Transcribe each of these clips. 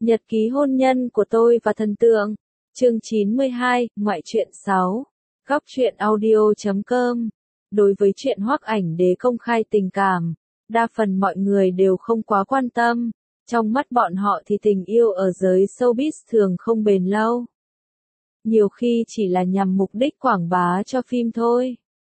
Nhật ký hôn nhân của tôi và thần tượng. Chương 92, ngoại truyện 6. Góc truyện audio.com. Đối với chuyện Hoắc Ảnh Đế công khai tình cảm, đa phần mọi người đều không quá quan tâm. Trong mắt bọn họ thì tình yêu ở giới showbiz thường không bền lâu. Nhiều khi chỉ là nhằm mục đích quảng bá cho phim thôi.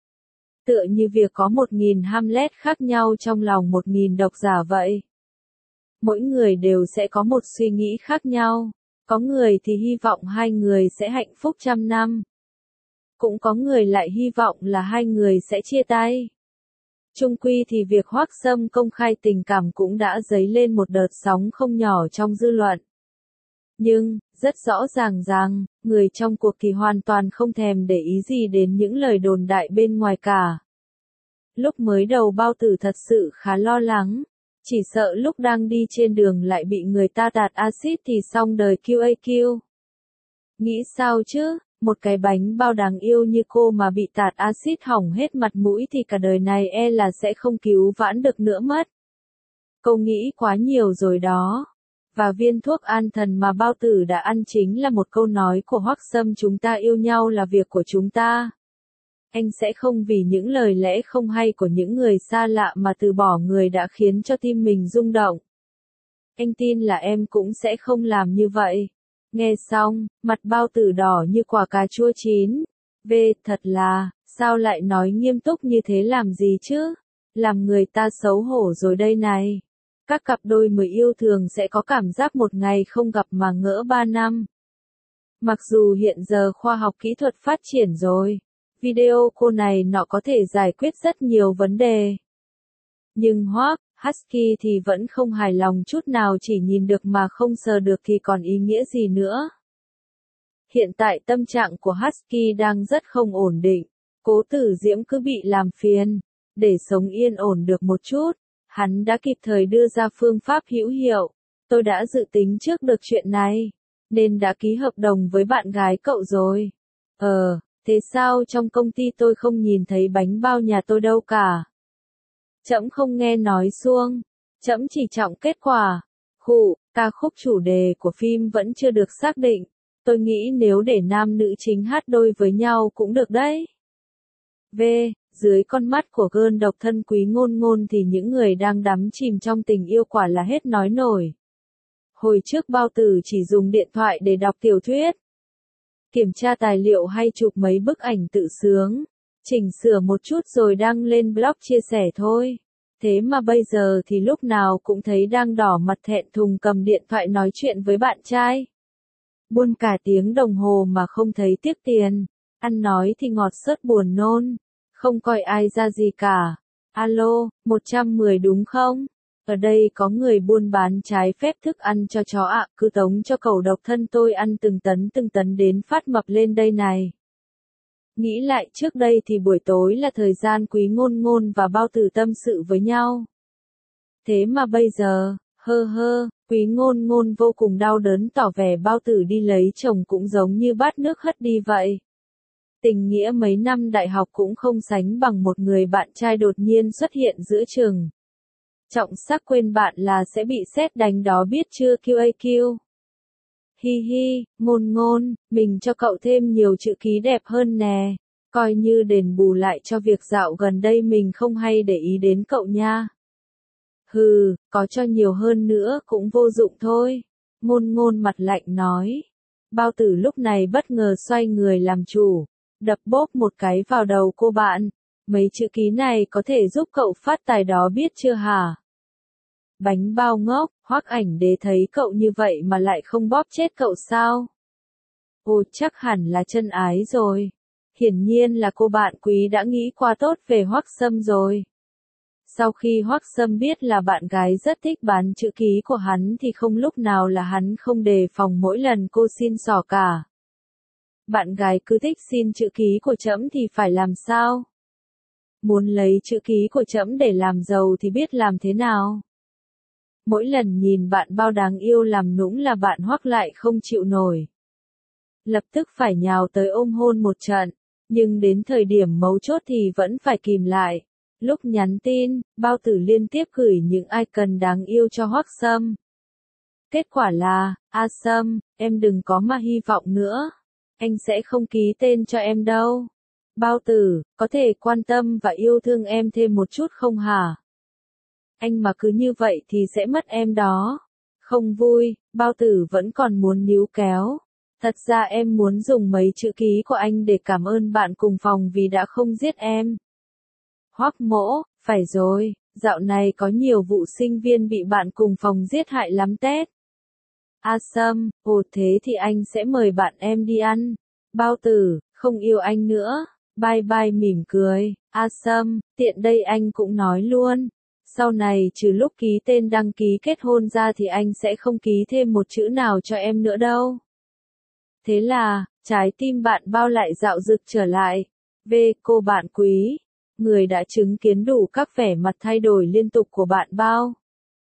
Tựa như việc có 1.000 Hamlet khác nhau trong lòng 1.000 độc giả vậy. Mỗi người đều sẽ có một suy nghĩ khác nhau. Có người thì hy vọng hai người sẽ hạnh phúc trăm năm. Cũng có người lại hy vọng là hai người sẽ chia tay. Chung quy thì việc Hoắc Sâm công khai tình cảm cũng đã dấy lên một đợt sóng không nhỏ trong dư luận. Nhưng, rất rõ ràng rằng, người trong cuộc thì hoàn toàn không thèm để ý gì đến những lời đồn đại bên ngoài cả. Lúc mới đầu Bao Tử thật sự khá lo lắng. Chỉ sợ lúc đang đi trên đường lại bị người ta tạt axit thì xong đời QAQ. Nghĩ sao chứ, một cái bánh bao đáng yêu như cô mà bị tạt axit hỏng hết mặt mũi thì cả đời này e là sẽ không cứu vãn được nữa mất. Cô nghĩ quá nhiều rồi đó. Và viên thuốc an thần mà Bao Tử đã ăn chính là một câu nói của Hoắc Sâm: chúng ta yêu nhau là việc của chúng ta. Anh sẽ không vì những lời lẽ không hay của những người xa lạ mà từ bỏ người đã khiến cho tim mình rung động. Anh tin là em cũng sẽ không làm như vậy. Nghe xong, mặt Bao Tử đỏ như quả cà chua chín. Thật là, sao lại nói nghiêm túc như thế làm gì chứ? Làm người ta xấu hổ rồi đây này. Các cặp đôi mới yêu thường sẽ có cảm giác một ngày không gặp mà ngỡ 3 năm. Mặc dù hiện giờ khoa học kỹ thuật phát triển rồi. Video cô này nọ có thể giải quyết rất nhiều vấn đề. Nhưng Hoắc Husky thì vẫn không hài lòng chút nào, chỉ nhìn được mà không sờ được thì còn ý nghĩa gì nữa. Hiện tại tâm trạng của Husky đang rất không ổn định. Cố Tử Diễm cứ bị làm phiền. Để sống yên ổn được một chút, hắn đã kịp thời đưa ra phương pháp hữu hiệu. Tôi đã dự tính trước được chuyện này, nên đã ký hợp đồng với bạn gái cậu rồi. Thế sao trong công ty tôi không nhìn thấy bánh bao nhà tôi đâu cả? Trẫm không nghe nói suông. Trẫm chỉ trọng kết quả. Ca khúc chủ đề của phim vẫn chưa được xác định. Tôi nghĩ nếu để nam nữ chính hát đôi với nhau cũng được đấy. Dưới con mắt của gơn độc thân Quý Ngôn Ngôn thì những người đang đắm chìm trong tình yêu quả là hết nói nổi. Hồi trước Bao Tử chỉ dùng điện thoại để đọc tiểu thuyết, kiểm tra tài liệu hay chụp mấy bức ảnh tự sướng, chỉnh sửa một chút rồi đăng lên blog chia sẻ thôi. Thế mà bây giờ thì lúc nào cũng thấy đang đỏ mặt thẹn thùng cầm điện thoại nói chuyện với bạn trai. Buôn cả tiếng đồng hồ mà không thấy tiếc tiền. Ăn nói thì ngọt sớt buồn nôn. Không coi ai ra gì cả. Alo, 110 đúng không? Ở đây có người buôn bán trái phép thức ăn cho chó ạ, cứ tống cho cẩu độc thân tôi ăn từng tấn đến phát mập lên đây này. Nghĩ lại trước đây thì buổi tối là thời gian Quý Ngôn Ngôn và Bao Tử tâm sự với nhau. Thế mà bây giờ, Quý Ngôn Ngôn vô cùng đau đớn tỏ vẻ Bao Tử đi lấy chồng cũng giống như bát nước hất đi vậy. Tình nghĩa mấy năm đại học cũng không sánh bằng một người bạn trai đột nhiên xuất hiện giữa chừng. Trọng sắc quên bạn là sẽ bị sét đánh đó biết chưa QAQ. Ngôn Ngôn, mình cho cậu thêm nhiều chữ ký đẹp hơn nè. Coi như đền bù lại cho việc dạo gần đây mình không hay để ý đến cậu nha. Có cho nhiều hơn nữa cũng vô dụng thôi. Ngôn Ngôn mặt lạnh nói. Bao Tử lúc này bất ngờ xoay người làm chủ. Đập bốp một cái vào đầu cô bạn. Mấy chữ ký này có thể giúp cậu phát tài đó biết chưa hả? Bánh bao ngốc, Hoắc Ảnh Đế thấy cậu như vậy mà lại không bóp chết cậu sao? Chắc hẳn là chân ái rồi. Hiển nhiên là cô bạn Quý đã nghĩ qua tốt về Hoắc Sâm rồi. Sau khi Hoắc Sâm biết là bạn gái rất thích bán chữ ký của hắn thì không lúc nào là hắn không đề phòng mỗi lần cô xin xỏ cả. Bạn gái cứ thích xin chữ ký của trẫm thì phải làm sao? Muốn lấy chữ ký của trẫm để làm giàu thì biết làm thế nào? Mỗi lần nhìn bạn Bao đáng yêu làm nũng là bạn Hoắc lại không chịu nổi. Lập tức phải nhào tới ôm hôn một trận, nhưng đến thời điểm mấu chốt thì vẫn phải kìm lại. Lúc nhắn tin, Bao Tử liên tiếp gửi những icon đáng yêu cho Hoắc Sâm. Kết quả là, A Sâm, em đừng có mà hy vọng nữa. Anh sẽ không ký tên cho em đâu. Bao Tử, có thể quan tâm và yêu thương em thêm một chút không hả? Anh mà cứ như vậy thì sẽ mất em đó. Không vui, Bao Tử vẫn còn muốn níu kéo. Thật ra em muốn dùng mấy chữ ký của anh để cảm ơn bạn cùng phòng vì đã không giết em. Hoắc Mỗ, phải rồi, dạo này có nhiều vụ sinh viên bị bạn cùng phòng giết hại lắm tét. A Sâm, ồ thế thì anh sẽ mời bạn em đi ăn. Bao Tử, không yêu anh nữa. Bye bye mỉm cười. A Sâm, tiện đây anh cũng nói luôn. Sau này trừ lúc ký tên đăng ký kết hôn ra thì anh sẽ không ký thêm một chữ nào cho em nữa đâu. Thế là, trái tim bạn Bao lại dạo dực trở lại. Cô bạn quý. Người đã chứng kiến đủ các vẻ mặt thay đổi liên tục của bạn Bao.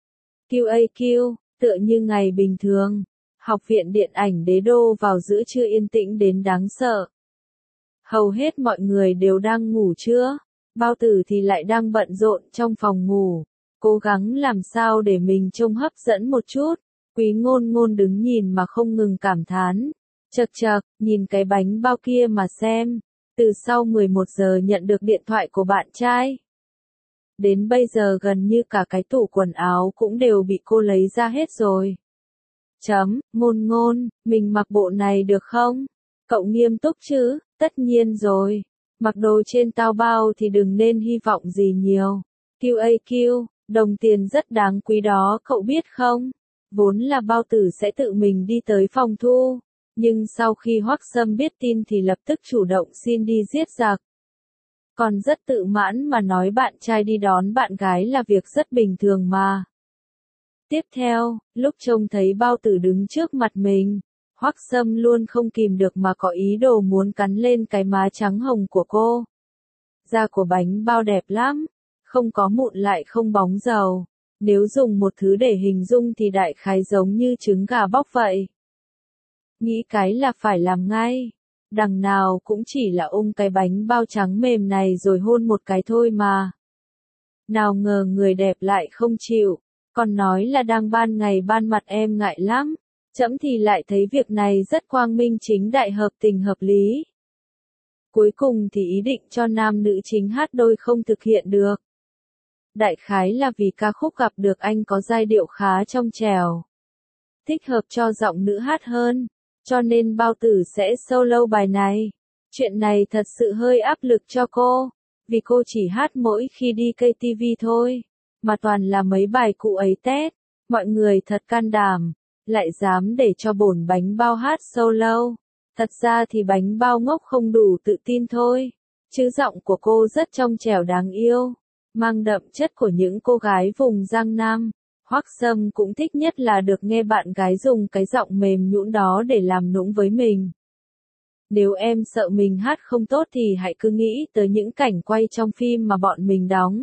QAQ, tựa như ngày bình thường. Học viện điện ảnh Đế Đô vào giữa trưa yên tĩnh đến đáng sợ. Hầu hết mọi người đều đang ngủ trưa. Bao Tử thì lại đang bận rộn trong phòng ngủ. Cố gắng làm sao để mình trông hấp dẫn một chút. Quý Ngôn Ngôn đứng nhìn mà không ngừng cảm thán. Chậc chậc, nhìn cái bánh bao kia mà xem. Từ sau 11 giờ nhận được điện thoại của bạn trai. Đến bây giờ gần như cả cái tủ quần áo cũng đều bị cô lấy ra hết rồi. Ngôn Ngôn, mình mặc bộ này được không? Cậu nghiêm túc chứ? Tất nhiên rồi. Mặc đồ trên Taobao thì đừng nên hy vọng gì nhiều. QAQ, đồng tiền rất đáng quý đó cậu biết không? Vốn là Bao Tử sẽ tự mình đi tới phòng thu. Nhưng sau khi Hoắc Sâm biết tin thì lập tức chủ động xin đi giết giặc. Còn rất tự mãn mà nói bạn trai đi đón bạn gái là việc rất bình thường mà. Tiếp theo, lúc trông thấy Bao Tử đứng trước mặt mình, Hoắc Sâm luôn không kìm được mà có ý đồ muốn cắn lên cái má trắng hồng của cô. Da của bánh bao đẹp lắm, không có mụn lại không bóng dầu. Nếu dùng một thứ để hình dung thì đại khái giống như trứng gà bóc vậy. Nghĩ cái là phải làm ngay. Đằng nào cũng chỉ là ôm cái bánh bao trắng mềm này rồi hôn một cái thôi mà. Nào ngờ người đẹp lại không chịu, còn nói là đang ban ngày ban mặt em ngại lắm. Trẫm thì lại thấy việc này rất quang minh chính đại hợp tình hợp lý. Cuối cùng thì ý định cho nam nữ chính hát đôi không thực hiện được. Đại khái là vì ca khúc gặp được anh có giai điệu khá trong trẻo. Thích hợp cho giọng nữ hát hơn. Cho nên Bao Tử sẽ solo bài này. Chuyện này thật sự hơi áp lực cho cô. Vì cô chỉ hát mỗi khi đi KTV thôi. Mà toàn là mấy bài cũ ấy tét. Mọi người thật can đảm. Lại dám để cho bổn bánh bao hát solo. Thật ra thì bánh bao ngốc không đủ tự tin thôi. Chứ giọng của cô rất trong trẻo đáng yêu. Mang đậm chất của những cô gái vùng Giang Nam. Hoắc Sâm cũng thích nhất là được nghe bạn gái dùng cái giọng mềm nhũn đó để làm nũng với mình. Nếu em sợ mình hát không tốt thì hãy cứ nghĩ tới những cảnh quay trong phim mà bọn mình đóng.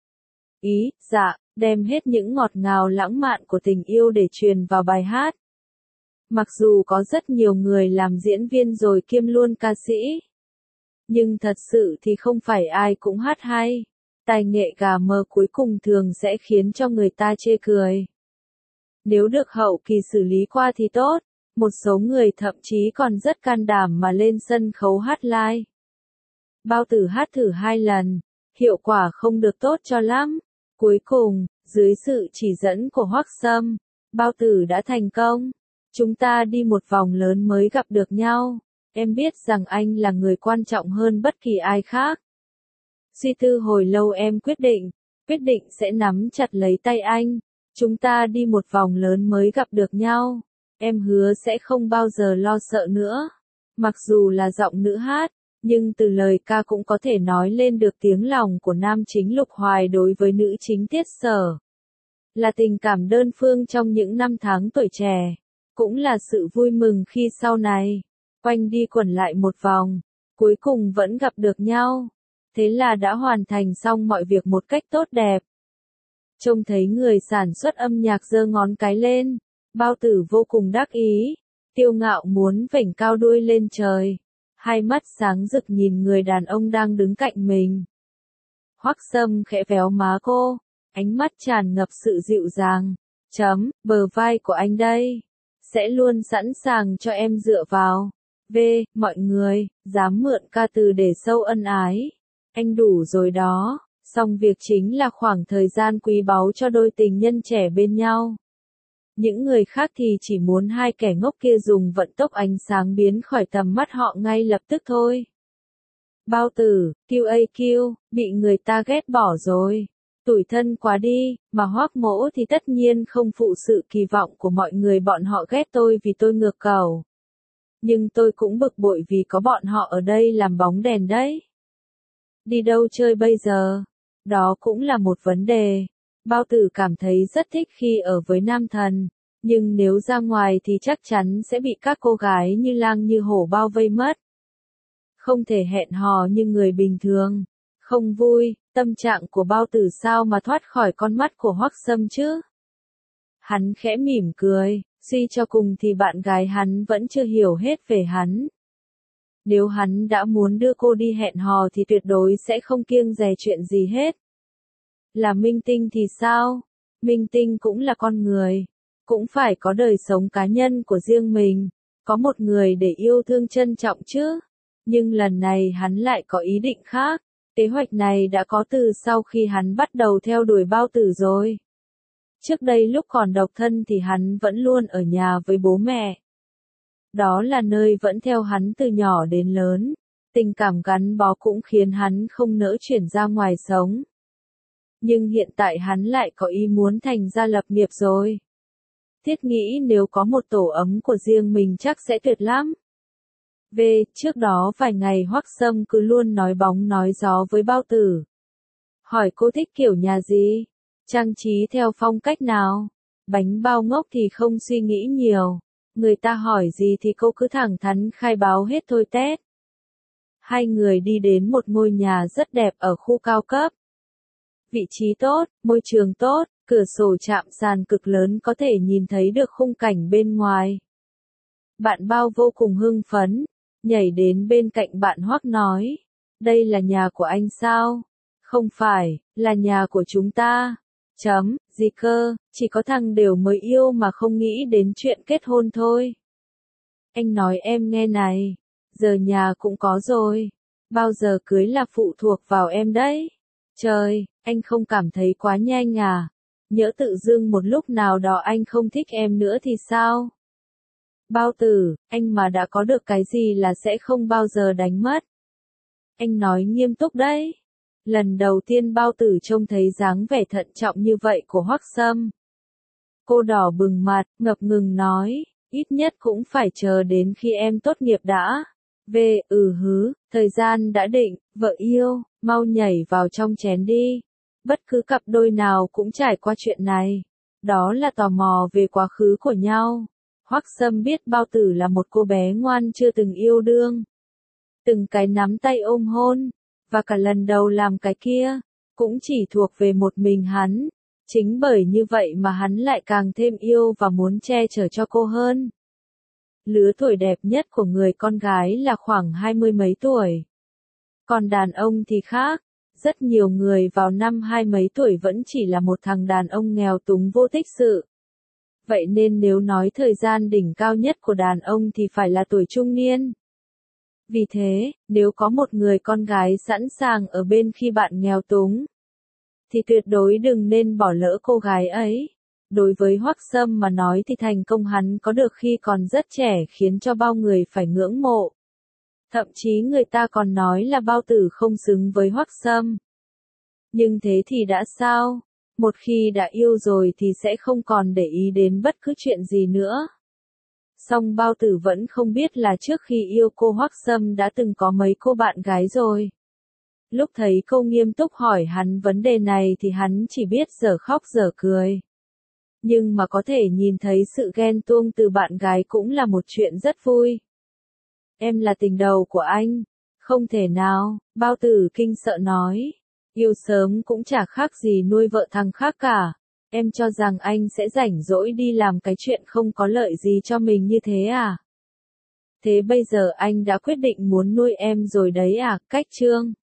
Dạ, đem hết những ngọt ngào lãng mạn của tình yêu để truyền vào bài hát. Mặc dù có rất nhiều người làm diễn viên rồi kiêm luôn ca sĩ. Nhưng thật sự thì không phải ai cũng hát hay. Tài nghệ gà mờ cuối cùng thường sẽ khiến cho người ta chê cười. Nếu được hậu kỳ xử lý qua thì tốt, một số người thậm chí còn rất can đảm mà lên sân khấu hát live. Bao Tử hát thử 2 lần, hiệu quả không được tốt cho lắm. Cuối cùng, dưới sự chỉ dẫn của Hoắc Sâm, Bao Tử đã thành công. Chúng ta đi một vòng lớn mới gặp được nhau. Em biết rằng anh là người quan trọng hơn bất kỳ ai khác. Suy tư hồi lâu em quyết định sẽ nắm chặt lấy tay anh. Chúng ta đi một vòng lớn mới gặp được nhau. Em hứa sẽ không bao giờ lo sợ nữa. Mặc dù là giọng nữ hát, nhưng từ lời ca cũng có thể nói lên được tiếng lòng của nam chính Lục Hoài đối với nữ chính Tiết Sở. Là tình cảm đơn phương trong những năm tháng tuổi trẻ. Cũng là sự vui mừng khi sau này, quanh đi quẩn lại một vòng, cuối cùng vẫn gặp được nhau. Thế là đã hoàn thành xong mọi việc một cách tốt đẹp. Trông thấy người sản xuất âm nhạc giơ ngón cái lên, Bao Tử vô cùng đắc ý, kiêu ngạo muốn vểnh cao đuôi lên trời, hai mắt sáng rực nhìn người đàn ông đang đứng cạnh mình. Hoắc Sâm khẽ véo má cô, ánh mắt tràn ngập sự dịu dàng, Bờ vai của anh đây. Sẽ luôn sẵn sàng cho em dựa vào. Mọi người, dám mượn ca từ để sâu ân ái. Anh đủ rồi đó. Xong việc chính là khoảng thời gian quý báu cho đôi tình nhân trẻ bên nhau. Những người khác thì chỉ muốn hai kẻ ngốc kia dùng vận tốc ánh sáng biến khỏi tầm mắt họ ngay lập tức thôi. Bao Tử, QAQ, bị người ta ghét bỏ rồi. Tủi thân quá đi, mà Hoắc Mỗ thì tất nhiên không phụ sự kỳ vọng của mọi người, bọn họ ghét tôi vì tôi ngược cầu. Nhưng tôi cũng bực bội vì có bọn họ ở đây làm bóng đèn đấy. Đi đâu chơi bây giờ? Đó cũng là một vấn đề. Bao Tử cảm thấy rất thích khi ở với nam thần, nhưng nếu ra ngoài thì chắc chắn sẽ bị các cô gái như lang như hổ bao vây mất. Không thể hẹn hò như người bình thường. Không vui, tâm trạng của Bao Tử sao mà thoát khỏi con mắt của Hoắc Sâm chứ? Hắn khẽ mỉm cười, suy cho cùng thì bạn gái hắn vẫn chưa hiểu hết về hắn. Nếu hắn đã muốn đưa cô đi hẹn hò thì tuyệt đối sẽ không kiêng dè chuyện gì hết. Là minh tinh thì sao? Minh tinh cũng là con người, cũng phải có đời sống cá nhân của riêng mình, có một người để yêu thương trân trọng chứ. Nhưng lần này hắn lại có ý định khác. Kế hoạch này đã có từ sau khi hắn bắt đầu theo đuổi Bao Tử rồi. Trước đây lúc còn độc thân thì hắn vẫn luôn ở nhà với bố mẹ. Đó là nơi vẫn theo hắn từ nhỏ đến lớn. Tình cảm gắn bó cũng khiến hắn không nỡ chuyển ra ngoài sống. Nhưng hiện tại hắn lại có ý muốn thành ra lập nghiệp rồi. Thiết nghĩ nếu có một tổ ấm của riêng mình chắc sẽ tuyệt lắm. Trước đó vài ngày Hoắc Sâm cứ luôn nói bóng nói gió với Bao Tử. Hỏi cô thích kiểu nhà gì? Trang trí theo phong cách nào? Bánh bao ngốc thì không suy nghĩ nhiều. Người ta hỏi gì thì cô cứ thẳng thắn khai báo hết thôi tét. Hai người đi đến một ngôi nhà rất đẹp ở khu cao cấp. Vị trí tốt, môi trường tốt, cửa sổ chạm sàn cực lớn có thể nhìn thấy được khung cảnh bên ngoài. Bạn Bao vô cùng hưng phấn, nhảy đến bên cạnh bạn Hoắc nói. Đây là nhà của anh sao? Không phải, là nhà của chúng ta. Gì cơ, chỉ có thằng đều mới yêu mà không nghĩ đến chuyện kết hôn thôi. Anh nói em nghe này, giờ nhà cũng có rồi. Bao giờ cưới là phụ thuộc vào em đấy. Trời, anh không cảm thấy quá nhanh à? Nhỡ tự dưng một lúc nào đó anh không thích em nữa thì sao? Bao Tử, anh mà đã có được cái gì là sẽ không bao giờ đánh mất. Anh nói nghiêm túc đấy. Lần đầu tiên Bao Tử trông thấy dáng vẻ thận trọng như vậy của Hoắc Sâm. Cô đỏ bừng mặt, ngập ngừng nói, ít nhất cũng phải chờ đến khi em tốt nghiệp đã. Thời gian đã định, vợ yêu, mau nhảy vào trong chén đi. Bất cứ cặp đôi nào cũng trải qua chuyện này. Đó là tò mò về quá khứ của nhau. Hoắc Sâm biết Bao Tử là một cô bé ngoan chưa từng yêu đương. Từng cái nắm tay ôm hôn, và cả lần đầu làm cái kia, cũng chỉ thuộc về một mình hắn. Chính bởi như vậy mà hắn lại càng thêm yêu và muốn che chở cho cô hơn. Lứa tuổi đẹp nhất của người con gái là khoảng 20 mấy tuổi. Còn đàn ông thì khác, rất nhiều người vào năm 20 mấy tuổi vẫn chỉ là một thằng đàn ông nghèo túng vô tích sự. Vậy nên nếu nói thời gian đỉnh cao nhất của đàn ông thì phải là tuổi trung niên. Vì thế, nếu có một người con gái sẵn sàng ở bên khi bạn nghèo túng, thì tuyệt đối đừng nên bỏ lỡ cô gái ấy. Đối với Hoắc Sâm mà nói thì thành công hắn có được khi còn rất trẻ khiến cho bao người phải ngưỡng mộ. Thậm chí người ta còn nói là Bao Tử không xứng với Hoắc Sâm. Nhưng thế thì đã sao? Một khi đã yêu rồi thì sẽ không còn để ý đến bất cứ chuyện gì nữa. Song Bao Tử vẫn không biết là trước khi yêu cô Hoắc Sâm đã từng có mấy cô bạn gái rồi. Lúc thấy cô nghiêm túc hỏi hắn vấn đề này thì hắn chỉ biết dở khóc dở cười. Nhưng mà có thể nhìn thấy sự ghen tuông từ bạn gái cũng là một chuyện rất vui. Em là tình đầu của anh. Không thể nào, Bao Tử kinh sợ nói. Yêu sớm cũng chả khác gì nuôi vợ thằng khác cả. Em cho rằng anh sẽ rảnh rỗi đi làm cái chuyện không có lợi gì cho mình như thế à? Thế bây giờ anh đã quyết định muốn nuôi em rồi đấy à? Cách chương